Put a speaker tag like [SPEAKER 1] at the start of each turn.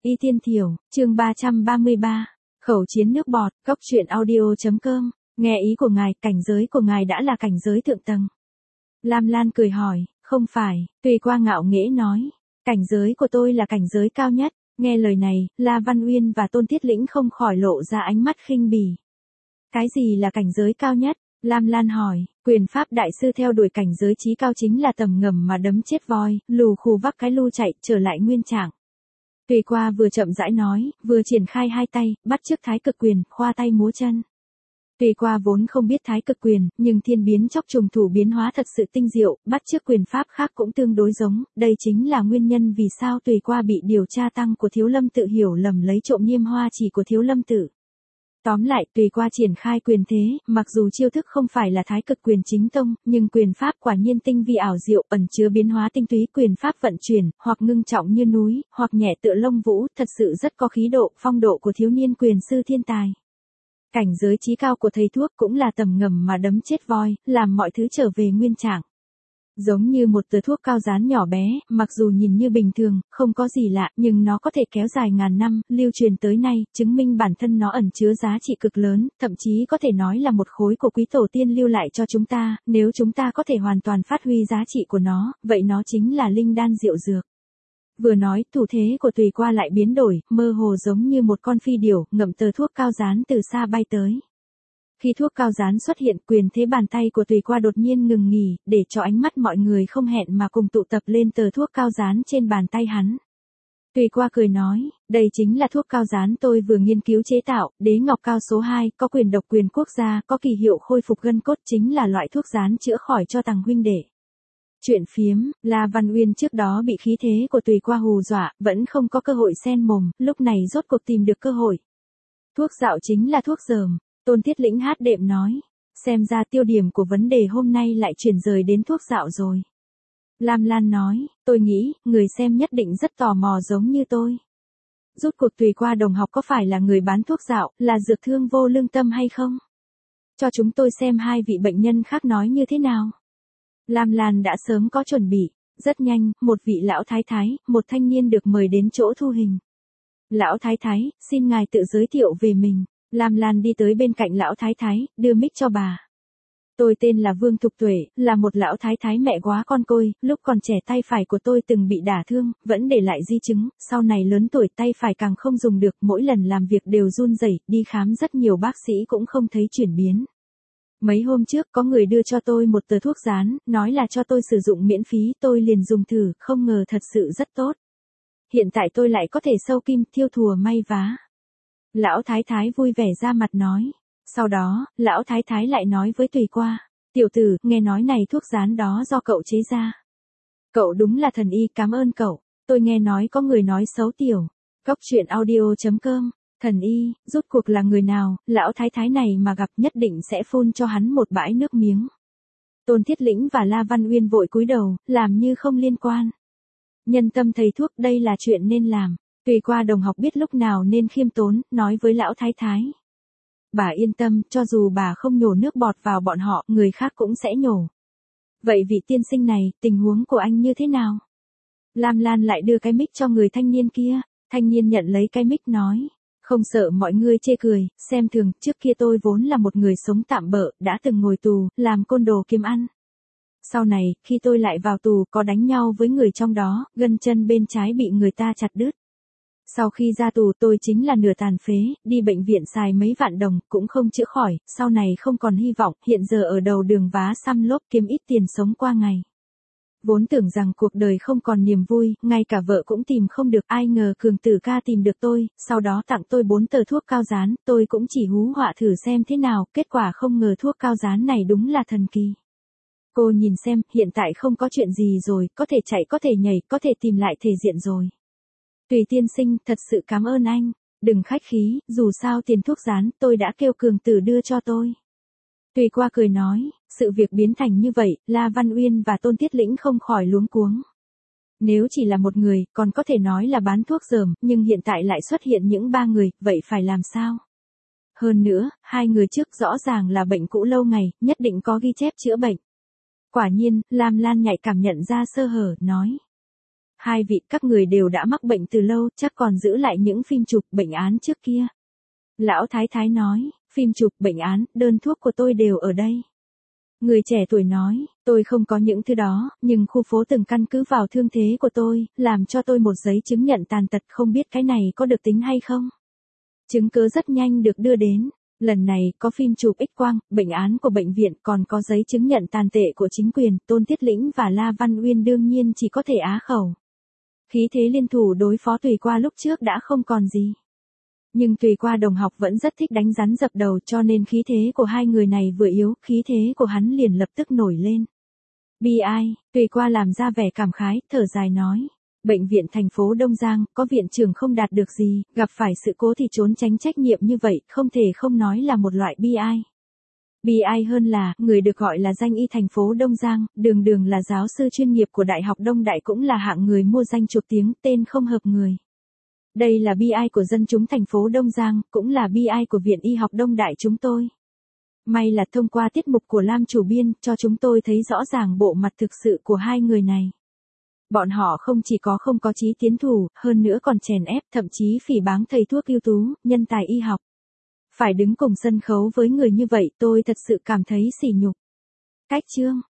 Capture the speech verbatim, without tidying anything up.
[SPEAKER 1] Y Tiên Thiểu, chương ba trăm ba mươi ba, khẩu chiến nước bọt, cốc truyện audio.com, nghe ý của ngài, cảnh giới của ngài đã là cảnh giới thượng tầng. Lam Lan cười hỏi, không phải, Tùy Qua ngạo nghễ nói, cảnh giới của tôi là cảnh giới cao nhất. Nghe lời này, La Văn Uyên và Tôn Tiết Lĩnh không khỏi lộ ra ánh mắt khinh bỉ. Cái gì là cảnh giới cao nhất? Lam Lan hỏi, quyền pháp đại sư theo đuổi cảnh giới chí cao chính là tầm ngầm mà đấm chết voi, lù khù vác cái lu chạy, trở lại nguyên trạng. Tùy Qua vừa chậm rãi nói, vừa triển khai hai tay, bắt chước thái cực quyền, khoa tay múa chân. Tùy Qua vốn không biết thái cực quyền, nhưng thiên biến chóc trùng thủ biến hóa thật sự tinh diệu, bắt chước quyền pháp khác cũng tương đối giống, đây chính là nguyên nhân vì sao Tùy Qua bị điều tra tăng của Thiếu Lâm Tự hiểu lầm lấy trộm Niêm Hoa chỉ của Thiếu Lâm Tự. Tóm lại, Tùy Qua triển khai quyền thế, mặc dù chiêu thức không phải là thái cực quyền chính tông, nhưng quyền pháp quả nhiên tinh vi ảo diệu, ẩn chứa biến hóa tinh túy, quyền pháp vận chuyển, hoặc ngưng trọng như núi, hoặc nhẹ tựa lông vũ, thật sự rất có khí độ, phong độ của thiếu niên quyền sư thiên tài. Cảnh giới chí cao của thầy thuốc cũng là tầm ngầm mà đấm chết voi, làm mọi thứ trở về nguyên trạng. Giống như một tờ thuốc cao dán nhỏ bé, mặc dù nhìn như bình thường, không có gì lạ, nhưng nó có thể kéo dài ngàn năm, lưu truyền tới nay, chứng minh bản thân nó ẩn chứa giá trị cực lớn, thậm chí có thể nói là một khối của quý tổ tiên lưu lại cho chúng ta, nếu chúng ta có thể hoàn toàn phát huy giá trị của nó, vậy nó chính là linh đan diệu dược. Vừa nói, thủ thế của Tùy Qua lại biến đổi, mơ hồ giống như một con phi điểu, ngậm tờ thuốc cao dán từ xa bay tới. Khi thuốc cao dán xuất hiện, quyền thế bàn tay của Tùy Qua đột nhiên ngừng nghỉ, để cho ánh mắt mọi người không hẹn mà cùng tụ tập lên tờ thuốc cao dán trên bàn tay hắn. Tùy Qua cười nói, đây chính là thuốc cao dán tôi vừa nghiên cứu chế tạo, đế ngọc cao số hai, có quyền độc quyền quốc gia, có kỳ hiệu khôi phục gân cốt, chính là loại thuốc dán chữa khỏi cho Tằng huynh đệ. Chuyện phiếm, La Văn Uyên trước đó bị khí thế của Tùy Qua hù dọa, vẫn không có cơ hội xen mồm, lúc này rốt cuộc tìm được cơ hội. Thuốc dạo chính là thuốc dởm, Tôn Tiết Lĩnh hát đệm nói, xem ra tiêu điểm của vấn đề hôm nay lại chuyển rời đến thuốc dạo rồi. Lam Lan nói, tôi nghĩ, người xem nhất định rất tò mò giống như tôi. Rốt cuộc Tùy Qua đồng học có phải là người bán thuốc dạo, là dược thương vô lương tâm hay không? Cho chúng tôi xem hai vị bệnh nhân khác nói như thế nào. Lam Lan đã sớm có chuẩn bị, rất nhanh, một vị lão thái thái, một thanh niên được mời đến chỗ thu hình. Lão thái thái, xin ngài tự giới thiệu về mình. Lam Lan đi tới bên cạnh lão thái thái, đưa mic cho bà. Tôi tên là Vương Thục Tuệ, là một lão thái thái mẹ quá con côi, lúc còn trẻ tay phải của tôi từng bị đả thương, vẫn để lại di chứng, sau này lớn tuổi tay phải càng không dùng được, mỗi lần làm việc đều run rẩy, đi khám rất nhiều bác sĩ cũng không thấy chuyển biến. Mấy hôm trước có người đưa cho tôi một tờ thuốc dán, nói là cho tôi sử dụng miễn phí, tôi liền dùng thử, không ngờ thật sự rất tốt. Hiện tại tôi lại có thể sâu kim, thiêu thùa may vá. Lão thái thái vui vẻ ra mặt nói. Sau đó, lão thái thái lại nói với Tùy Qua, tiểu tử, nghe nói này thuốc dán đó do cậu chế ra. Cậu đúng là thần y, cảm ơn cậu. Tôi nghe nói có người nói xấu tiểu. Cốc truyện audio.com, thần y, rốt cuộc là người nào, lão thái thái này mà gặp nhất định sẽ phun cho hắn một bãi nước miếng. Tôn Thiết Lĩnh và La Văn Uyên vội cúi đầu, làm như không liên quan. Nhân tâm thầy thuốc, đây là chuyện nên làm. Tùy Qua đồng học biết lúc nào nên khiêm tốn, nói với lão thái thái. Bà yên tâm, cho dù bà không nhổ nước bọt vào bọn họ, người khác cũng sẽ nhổ. Vậy vị tiên sinh này, tình huống của anh như thế nào? Lam Lan lại đưa cái mic cho người thanh niên kia, thanh niên nhận lấy cái mic nói. Không sợ mọi người chê cười, xem thường, trước kia tôi vốn là một người sống tạm bợ, đã từng ngồi tù, làm côn đồ kiếm ăn. Sau này, khi tôi lại vào tù, có đánh nhau với người trong đó, gân chân bên trái bị người ta chặt đứt. Sau khi ra tù tôi chính là nửa tàn phế, đi bệnh viện xài mấy vạn đồng, cũng không chữa khỏi, sau này không còn hy vọng, hiện giờ ở đầu đường vá xăm lốp kiếm ít tiền sống qua ngày. Vốn tưởng rằng cuộc đời không còn niềm vui, ngay cả vợ cũng tìm không được, ai ngờ Cường Tử ca tìm được tôi, sau đó tặng tôi bốn tờ thuốc cao dán, tôi cũng chỉ hú họa thử xem thế nào, kết quả không ngờ thuốc cao dán này đúng là thần kỳ. Cô nhìn xem, hiện tại không có chuyện gì rồi, có thể chạy có thể nhảy, có thể tìm lại thể diện rồi. Tùy tiên sinh, thật sự cảm ơn anh, đừng khách khí, dù sao tiền thuốc dán, tôi đã kêu Cường Tử đưa cho tôi. Tùy Qua cười nói, sự việc biến thành như vậy, La Văn Uyên và Tôn Tiết Lĩnh không khỏi luống cuống. Nếu chỉ là một người, còn có thể nói là bán thuốc dởm, nhưng hiện tại lại xuất hiện những ba người, vậy phải làm sao? Hơn nữa, hai người trước rõ ràng là bệnh cũ lâu ngày, nhất định có ghi chép chữa bệnh. Quả nhiên, Lam Lan nhạy cảm nhận ra sơ hở, nói. Hai vị các người đều đã mắc bệnh từ lâu, chắc còn giữ lại những phim chụp bệnh án trước kia. Lão Thái Thái nói, phim chụp bệnh án, đơn thuốc của tôi đều ở đây. Người trẻ tuổi nói, tôi không có những thứ đó, nhưng khu phố từng căn cứ vào thương thế của tôi, làm cho tôi một giấy chứng nhận tàn tật, không biết cái này có được tính hay không. Chứng cứ rất nhanh được đưa đến. Lần này có phim chụp X-quang, bệnh án của bệnh viện, còn có giấy chứng nhận tàn tệ của chính quyền. Tôn Thiết Lĩnh và La Văn Uyên đương nhiên chỉ có thể á khẩu. Khí thế liên thủ đối phó Tùy Qua lúc trước đã không còn gì. Nhưng Tùy Qua đồng học vẫn rất thích đánh rắn dập đầu, cho nên khí thế của hai người này vừa yếu, khí thế của hắn liền lập tức nổi lên. Bi ai, Tùy Qua làm ra vẻ cảm khái, thở dài nói. Bệnh viện thành phố Đông Giang, có viện trưởng không đạt được gì, gặp phải sự cố thì trốn tránh trách nhiệm như vậy, không thể không nói là một loại bi ai. Bi ai hơn là, người được gọi là danh y thành phố Đông Giang, đường đường là giáo sư chuyên nghiệp của Đại học Đông Đại cũng là hạng người mua danh chuộc tiếng, tên không hợp người. Đây là bi ai của dân chúng thành phố Đông Giang, cũng là bi ai của Viện Y học Đông Đại chúng tôi. May là thông qua tiết mục của Lam chủ biên, cho chúng tôi thấy rõ ràng bộ mặt thực sự của hai người này. Bọn họ không chỉ có không có chí tiến thủ, hơn nữa còn chèn ép, thậm chí phỉ báng thầy thuốc ưu tú, nhân tài y học. Phải đứng cùng sân khấu với người như vậy, tôi thật sự cảm thấy sỉ nhục. Cách chương